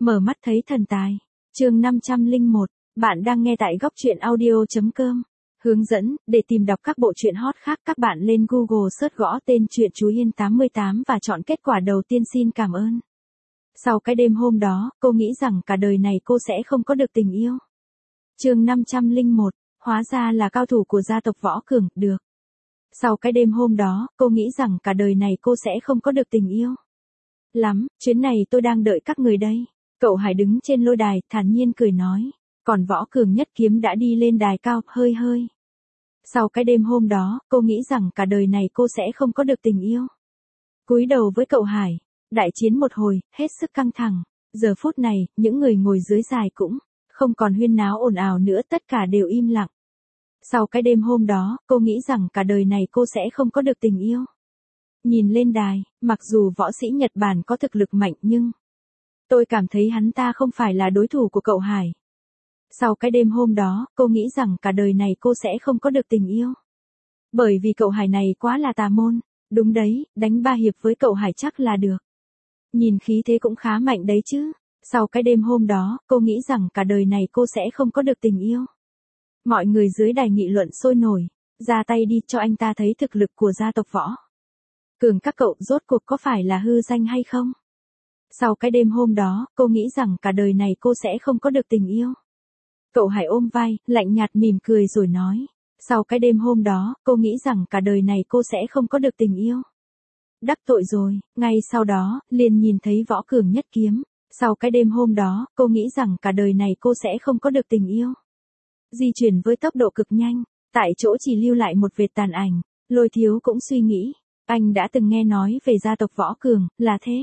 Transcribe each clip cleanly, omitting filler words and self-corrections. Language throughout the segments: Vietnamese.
Mở mắt thấy thần tài. Chương 501, bạn đang nghe tại góc truyện audio.com. Hướng dẫn, để tìm đọc các bộ truyện hot khác các bạn lên Google search gõ tên truyện Chú Hiên 88 và chọn kết quả đầu tiên xin cảm ơn. Sau cái đêm hôm đó, cô nghĩ rằng cả đời này cô sẽ không có được tình yêu. Chương 501, hóa ra là cao thủ của gia tộc Võ Cường, được. Sau cái đêm hôm đó, cô nghĩ rằng cả đời này cô sẽ không có được tình yêu. Lắm, chuyến này tôi đang đợi các người đây. Cậu Hải đứng trên lôi đài, thản nhiên cười nói. Còn Võ Cường nhất kiếm đã đi lên đài cao, hơi hơi. Sau cái đêm hôm đó, cô nghĩ rằng cả đời này cô sẽ không có được tình yêu. Cúi đầu với cậu Hải, đại chiến một hồi, hết sức căng thẳng. Giờ phút này, những người ngồi dưới đài cũng không còn huyên náo ồn ào nữa, tất cả đều im lặng. Sau cái đêm hôm đó, cô nghĩ rằng cả đời này cô sẽ không có được tình yêu. Nhìn lên đài, mặc dù võ sĩ Nhật Bản có thực lực mạnh nhưng tôi cảm thấy hắn ta không phải là đối thủ của cậu Hải. Sau cái đêm hôm đó, cô nghĩ rằng cả đời này cô sẽ không có được tình yêu. Bởi vì cậu Hải này quá là tà môn. Đúng đấy, đánh 3 hiệp với cậu Hải chắc là được. Nhìn khí thế cũng khá mạnh đấy chứ. Sau cái đêm hôm đó, cô nghĩ rằng cả đời này cô sẽ không có được tình yêu. Mọi người dưới đài nghị luận sôi nổi. Ra tay đi cho anh ta thấy thực lực của gia tộc Võ Cường, các cậu rốt cuộc có phải là hư danh hay không? Sau cái đêm hôm đó, cô nghĩ rằng cả đời này cô sẽ không có được tình yêu. Cậu Hải ôm vai, lạnh nhạt mỉm cười rồi nói. Sau cái đêm hôm đó, cô nghĩ rằng cả đời này cô sẽ không có được tình yêu. Đắc tội rồi, ngay sau đó, liền nhìn thấy Võ Cường nhất kiếm. Sau cái đêm hôm đó, cô nghĩ rằng cả đời này cô sẽ không có được tình yêu. Di chuyển với tốc độ cực nhanh, tại chỗ chỉ lưu lại một vệt tàn ảnh. Lôi Thiếu cũng suy nghĩ. Anh đã từng nghe nói về gia tộc Võ Cường, là thế.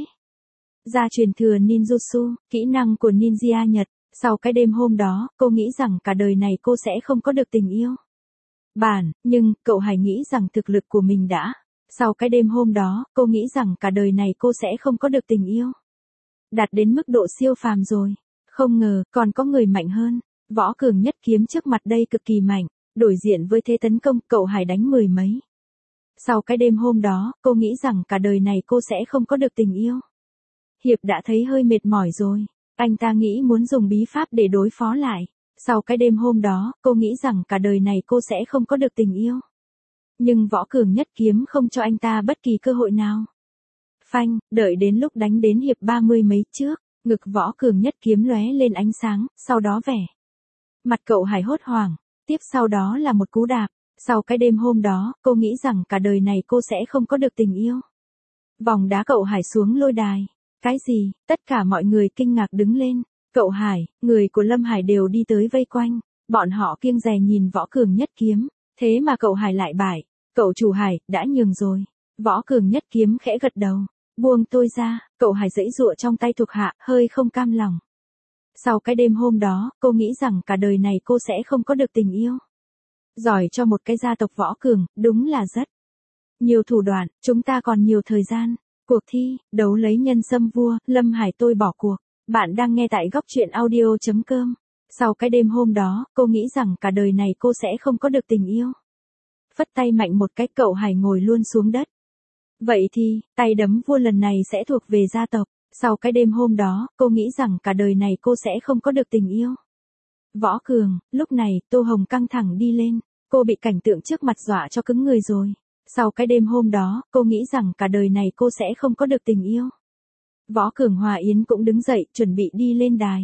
Gia truyền thừa ninjutsu, kỹ năng của ninja Nhật. Sau cái đêm hôm đó, cô nghĩ rằng cả đời này cô sẽ không có được tình yêu. Nhưng, cậu Hải nghĩ rằng thực lực của mình đã. Sau cái đêm hôm đó, cô nghĩ rằng cả đời này cô sẽ không có được tình yêu. Đạt đến mức độ siêu phàm rồi. Không ngờ, còn có người mạnh hơn. Võ Cường nhất kiếm trước mặt đây cực kỳ mạnh. Đối diện với thế tấn công, cậu Hải đánh 10 mấy. Sau cái đêm hôm đó, cô nghĩ rằng cả đời này cô sẽ không có được tình yêu. Hiệp đã thấy hơi mệt mỏi rồi. Anh ta nghĩ muốn dùng bí pháp để đối phó lại. Sau cái đêm hôm đó, cô nghĩ rằng cả đời này cô sẽ không có được tình yêu. Nhưng Võ Cường nhất kiếm không cho anh ta bất kỳ cơ hội nào. Phanh, đợi đến lúc đánh đến hiệp 30 mấy trước, ngực Võ Cường nhất kiếm lóe lên ánh sáng, sau đó vẻ mặt cậu Hải hốt hoảng, tiếp sau đó là một cú đạp. Sau cái đêm hôm đó, cô nghĩ rằng cả đời này cô sẽ không có được tình yêu. Vòng đá cậu Hải xuống lôi đài. Cái gì? Tất cả mọi người kinh ngạc đứng lên. Cậu Hải, người của Lâm Hải đều đi tới vây quanh. Bọn họ kiêng dè nhìn Võ Cường nhất kiếm. Thế mà cậu Hải lại bại. Cậu chủ Hải, đã nhường rồi. Võ Cường nhất kiếm khẽ gật đầu. Buông tôi ra, cậu Hải giãy giụa trong tay thuộc hạ, hơi không cam lòng. Sau cái đêm hôm đó, cô nghĩ rằng cả đời này cô sẽ không có được tình yêu. Giỏi cho một cái gia tộc Võ Cường, đúng là rất nhiều thủ đoạn, chúng ta còn nhiều thời gian. Cuộc thi, đấu lấy nhân xâm vua, Lâm Hải tôi bỏ cuộc. Bạn đang nghe tại góc truyện audio.com. Sau cái đêm hôm đó, cô nghĩ rằng cả đời này cô sẽ không có được tình yêu. Phất tay mạnh một cái, cậu Hải ngồi luôn xuống đất. Vậy thì, tay đấm vua lần này sẽ thuộc về gia tộc. Sau cái đêm hôm đó, cô nghĩ rằng cả đời này cô sẽ không có được tình yêu. Võ Cường, lúc này, Tô Hồng căng thẳng đi lên. Cô bị cảnh tượng trước mặt dọa cho cứng người rồi. Sau cái đêm hôm đó, cô nghĩ rằng cả đời này cô sẽ không có được tình yêu. Võ Cường Hòa Yến cũng đứng dậy, chuẩn bị đi lên đài.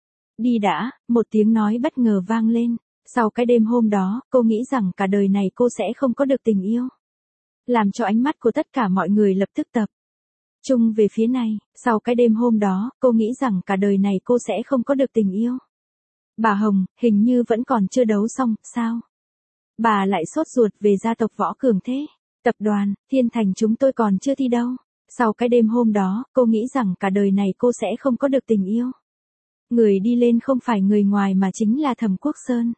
Đi đã, một tiếng nói bất ngờ vang lên. Sau cái đêm hôm đó, cô nghĩ rằng cả đời này cô sẽ không có được tình yêu. Làm cho ánh mắt của tất cả mọi người lập tức tập trung về phía này. Sau cái đêm hôm đó, cô nghĩ rằng cả đời này cô sẽ không có được tình yêu. Bà Hồng, hình như vẫn còn chưa đấu xong, sao? Bà lại sốt ruột về gia tộc Võ Cường thế. Tập đoàn, Thiên Thành chúng tôi còn chưa thi đâu. Sau cái đêm hôm đó, cô nghĩ rằng cả đời này cô sẽ không có được tình yêu. Người đi lên không phải người ngoài mà chính là Thẩm Quốc Sơn.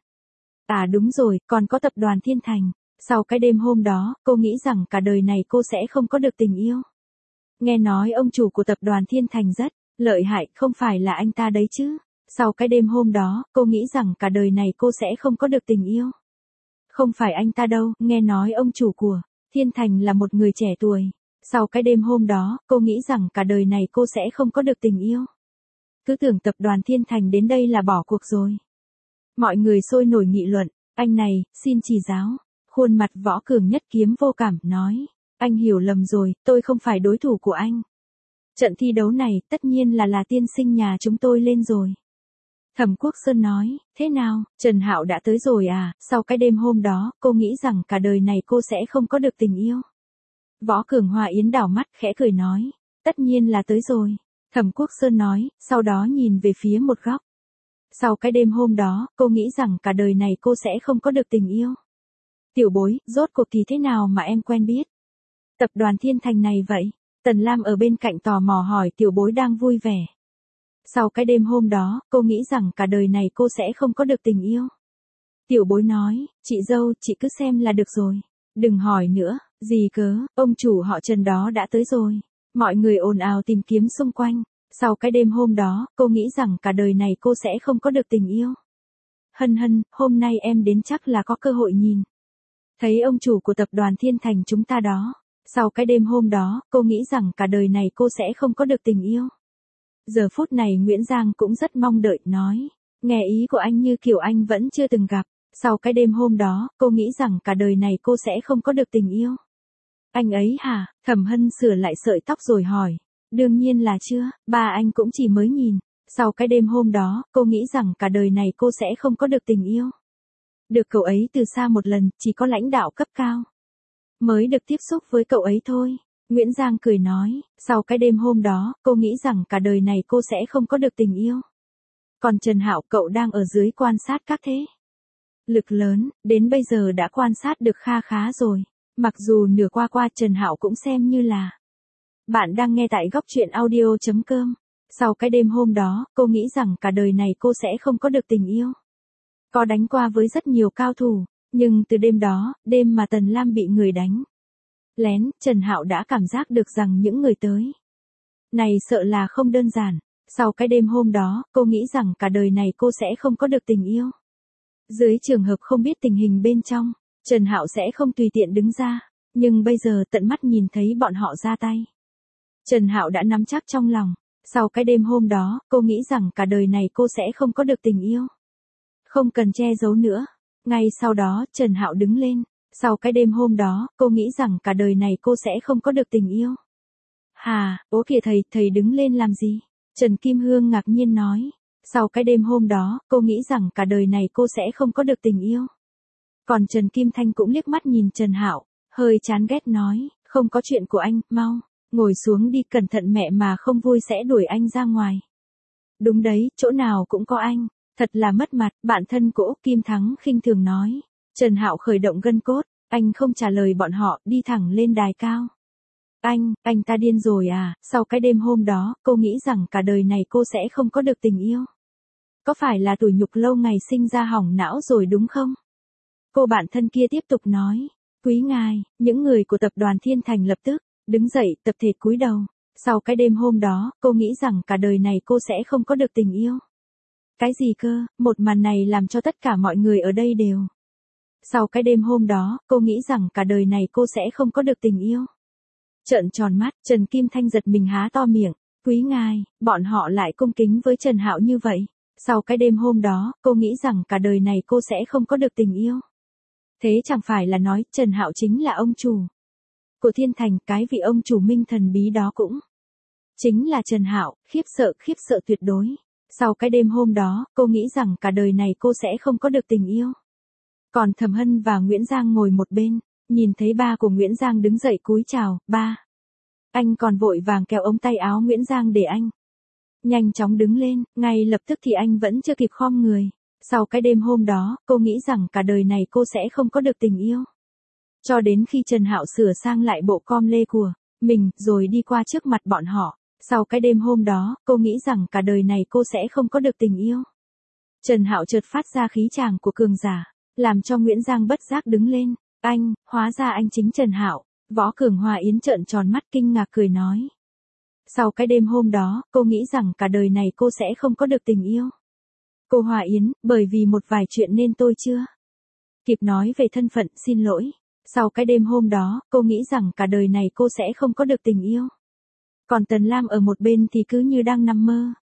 À đúng rồi, còn có tập đoàn Thiên Thành. Sau cái đêm hôm đó, cô nghĩ rằng cả đời này cô sẽ không có được tình yêu. Nghe nói ông chủ của tập đoàn Thiên Thành rất lợi hại, không phải là anh ta đấy chứ. Sau cái đêm hôm đó, cô nghĩ rằng cả đời này cô sẽ không có được tình yêu. Không phải anh ta đâu, nghe nói ông chủ của Thiên Thành là một người trẻ tuổi. Sau cái đêm hôm đó, cô nghĩ rằng cả đời này cô sẽ không có được tình yêu. cứ tưởng tập đoàn Thiên Thành đến đây là bỏ cuộc rồi. Mọi người sôi nổi nghị luận, anh này, xin chỉ giáo. Khuôn mặt Võ Cường Nhất Kiếm vô cảm, nói, anh hiểu lầm rồi, tôi không phải đối thủ của anh. Trận thi đấu này, tất nhiên là tiên sinh nhà chúng tôi lên rồi. Thẩm Quốc Sơn nói, thế nào, Trần Hạo đã tới rồi à, sau cái đêm hôm đó, cô nghĩ rằng cả đời này cô sẽ không có được tình yêu. Võ Cường Hoa Yến đảo mắt khẽ cười nói, tất nhiên là tới rồi. Thẩm Quốc Sơn nói, sau đó nhìn về phía một góc. Sau cái đêm hôm đó, cô nghĩ rằng cả đời này cô sẽ không có được tình yêu. Tiểu Bối, rốt cuộc thì thế nào mà em quen biết? Tập đoàn Thiên Thành này vậy? Tần Lam ở bên cạnh tò mò hỏi Tiểu Bối đang vui vẻ. Sau cái đêm hôm đó, cô nghĩ rằng cả đời này cô sẽ không có được tình yêu. Tiểu Bối nói, chị dâu, chị cứ xem là được rồi. Đừng hỏi nữa, gì cớ, ông chủ họ Trần đó đã tới rồi. Mọi người ồn ào tìm kiếm xung quanh. Sau cái đêm hôm đó, cô nghĩ rằng cả đời này cô sẽ không có được tình yêu. Hân hân, hôm nay em đến chắc là có cơ hội nhìn thấy ông chủ của tập đoàn Thiên Thành chúng ta đó. Sau cái đêm hôm đó, cô nghĩ rằng cả đời này cô sẽ không có được tình yêu. Giờ phút này Nguyễn Giang cũng rất mong đợi, nói, nghe ý của anh như kiểu anh vẫn chưa từng gặp. Sau cái đêm hôm đó, cô nghĩ rằng cả đời này cô sẽ không có được tình yêu. Anh ấy hả? Thẩm Hân sửa lại sợi tóc rồi hỏi. Đương nhiên là chưa, ba anh cũng chỉ mới nhìn. Sau cái đêm hôm đó, cô nghĩ rằng cả đời này cô sẽ không có được tình yêu. Được cậu ấy từ xa một lần, chỉ có lãnh đạo cấp cao mới được tiếp xúc với cậu ấy thôi. Nguyễn Giang cười nói, sau cái đêm hôm đó, cô nghĩ rằng cả đời này cô sẽ không có được tình yêu. Còn Trần Hạo, cậu đang ở dưới quan sát các thế lực lớn, đến bây giờ đã quan sát được kha khá rồi. Mặc dù nửa qua Trần Hạo cũng xem như là. Bạn đang nghe tại góc truyện audio.com. Sau cái đêm hôm đó, cô nghĩ rằng cả đời này cô sẽ không có được tình yêu. Có đánh qua với rất nhiều cao thủ, nhưng từ đêm đó, đêm mà Tần Lam bị người đánh lén, Trần Hạo đã cảm giác được rằng những người tới này sợ là không đơn giản. Sau cái đêm hôm đó, cô nghĩ rằng cả đời này cô sẽ không có được tình yêu. Dưới trường hợp không biết tình hình bên trong, Trần Hạo sẽ không tùy tiện đứng ra, nhưng bây giờ tận mắt nhìn thấy bọn họ ra tay. Trần Hạo đã nắm chắc trong lòng, sau cái đêm hôm đó, cô nghĩ rằng cả đời này cô sẽ không có được tình yêu. Không cần che giấu nữa. Ngay sau đó, Trần Hạo đứng lên, sau cái đêm hôm đó, cô nghĩ rằng cả đời này cô sẽ không có được tình yêu. Hà, ố kìa thầy đứng lên làm gì? Trần Kim Hương ngạc nhiên nói. Sau cái đêm hôm đó, cô nghĩ rằng cả đời này cô sẽ không có được tình yêu. Còn Trần Kim Thanh cũng liếc mắt nhìn Trần Hạo, hơi chán ghét nói, không có chuyện của anh, mau, ngồi xuống đi, cẩn thận mẹ mà không vui sẽ đuổi anh ra ngoài. Đúng đấy, chỗ nào cũng có anh, thật là mất mặt, bạn thân của Úc Kim Thắng khinh thường nói. Trần Hạo khởi động gân cốt, anh không trả lời bọn họ, đi thẳng lên đài cao. Anh ta điên rồi à, sau cái đêm hôm đó, cô nghĩ rằng cả đời này cô sẽ không có được tình yêu. Có phải là tủi nhục lâu ngày sinh ra hỏng não rồi đúng không? Cô bạn thân kia tiếp tục nói, quý ngài, những người của tập đoàn Thiên Thành lập tức đứng dậy, tập thể cúi đầu. Sau cái đêm hôm đó, cô nghĩ rằng cả đời này cô sẽ không có được tình yêu. Cái gì cơ, một màn này làm cho tất cả mọi người ở đây đều. Sau cái đêm hôm đó, cô nghĩ rằng cả đời này cô sẽ không có được tình yêu. Trợn tròn mắt, Trần Kim Thanh giật mình há to miệng, quý ngài, bọn họ lại cung kính với Trần Hạo như vậy. Sau cái đêm hôm đó, cô nghĩ rằng cả đời này cô sẽ không có được tình yêu. Thế chẳng phải là nói Trần Hạo chính là ông chủ của Thiên Thành, cái vị ông chủ minh thần bí đó cũng chính là Trần Hạo, khiếp sợ tuyệt đối. Sau cái đêm hôm đó, cô nghĩ rằng cả đời này cô sẽ không có được tình yêu. Còn Thẩm Hân và Nguyễn Giang ngồi một bên, nhìn thấy ba của Nguyễn Giang đứng dậy cúi chào, ba. Anh còn vội vàng kéo ống tay áo Nguyễn Giang để anh nhanh chóng đứng lên, ngay lập tức thì anh vẫn chưa kịp khom người. Sau cái đêm hôm đó, cô nghĩ rằng cả đời này cô sẽ không có được tình yêu. Cho đến khi Trần Hạo sửa sang lại bộ com lê của mình, rồi đi qua trước mặt bọn họ. Sau cái đêm hôm đó, cô nghĩ rằng cả đời này cô sẽ không có được tình yêu. Trần Hạo chợt phát ra khí tràng của cường giả, làm cho Nguyễn Giang bất giác đứng lên. Anh, hóa ra anh chính Trần Hạo. Võ Cường Hoa Yến trợn tròn mắt kinh ngạc cười nói. Sau cái đêm hôm đó, cô nghĩ rằng cả đời này cô sẽ không có được tình yêu. Cô Hoa Yến, bởi vì một vài chuyện nên tôi chưa kịp nói về thân phận, xin lỗi. Sau cái đêm hôm đó, cô nghĩ rằng cả đời này cô sẽ không có được tình yêu. Còn Tần Lam ở một bên thì cứ như đang nằm mơ.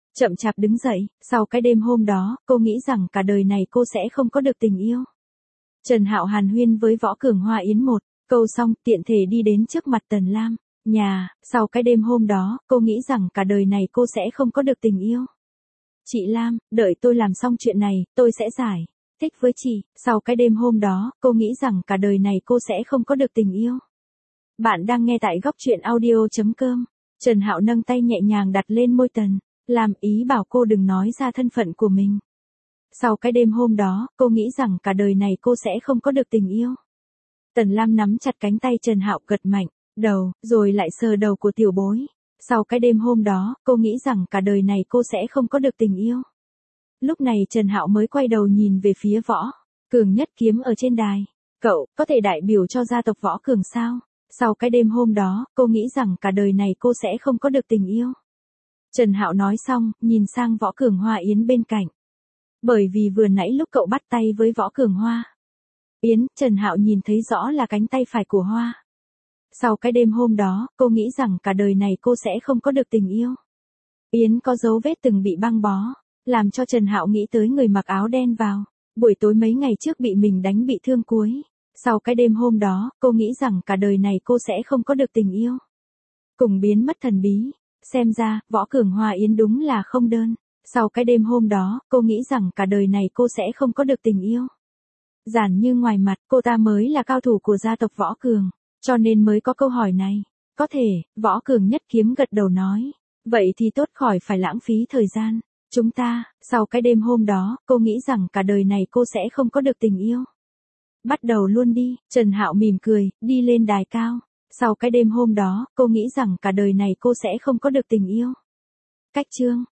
Chậm chạp đứng dậy, sau cái đêm hôm đó, cô nghĩ rằng cả đời này cô sẽ không có được tình yêu. Trần Hạo hàn huyên với Võ Cường Hoa Yến một câu xong, tiện thể đi đến trước mặt Tần Lam. Sau cái đêm hôm đó, cô nghĩ rằng cả đời này cô sẽ không có được tình yêu. Chị Lam, đợi tôi làm xong chuyện này, tôi sẽ giải thích với chị. Sau cái đêm hôm đó, cô nghĩ rằng cả đời này cô sẽ không có được tình yêu. Bạn đang nghe tại góc truyện audio.com. Trần Hạo nâng tay nhẹ nhàng đặt lên môi Tần Lam, ý bảo cô đừng nói ra thân phận của mình. Sau cái đêm hôm đó, cô nghĩ rằng cả đời này cô sẽ không có được tình yêu. Tần Lam nắm chặt cánh tay Trần Hạo gật mạnh đầu, rồi lại sờ đầu của tiểu bối. Sau cái đêm hôm đó, cô nghĩ rằng cả đời này cô sẽ không có được tình yêu. Lúc này Trần Hạo mới quay đầu nhìn về phía Võ Cường Nhất Kiếm ở trên đài. Cậu, có thể đại biểu cho gia tộc Võ Cường sao? Sau cái đêm hôm đó, cô nghĩ rằng cả đời này cô sẽ không có được tình yêu. Trần Hạo nói xong, nhìn sang Võ Cường Hoa Yến bên cạnh. Bởi vì vừa nãy lúc cậu bắt tay với Võ Cường Hoa Yến, Trần Hạo nhìn thấy rõ là cánh tay phải của Hoa. Sau cái đêm hôm đó, cô nghĩ rằng cả đời này cô sẽ không có được tình yêu. Yến có dấu vết từng bị băng bó, làm cho Trần Hạo nghĩ tới người mặc áo đen vào buổi tối mấy ngày trước bị mình đánh bị thương cuối. Sau cái đêm hôm đó, cô nghĩ rằng cả đời này cô sẽ không có được tình yêu. Cùng biến mất thần bí, xem ra, Võ Cường Hoa Yến đúng là không đơn. Sau cái đêm hôm đó, cô nghĩ rằng cả đời này cô sẽ không có được tình yêu. Giản như ngoài mặt, cô ta mới là cao thủ của gia tộc Võ Cường, cho nên mới có câu hỏi này. Có thể, Võ Cường Nhất Kiếm gật đầu nói. Vậy thì tốt, khỏi phải lãng phí thời gian. Chúng ta, sau cái đêm hôm đó, cô nghĩ rằng cả đời này cô sẽ không có được tình yêu. Bắt đầu luôn đi, Trần Hạo mỉm cười, đi lên đài cao. Sau cái đêm hôm đó, cô nghĩ rằng cả đời này cô sẽ không có được tình yêu. Cách chương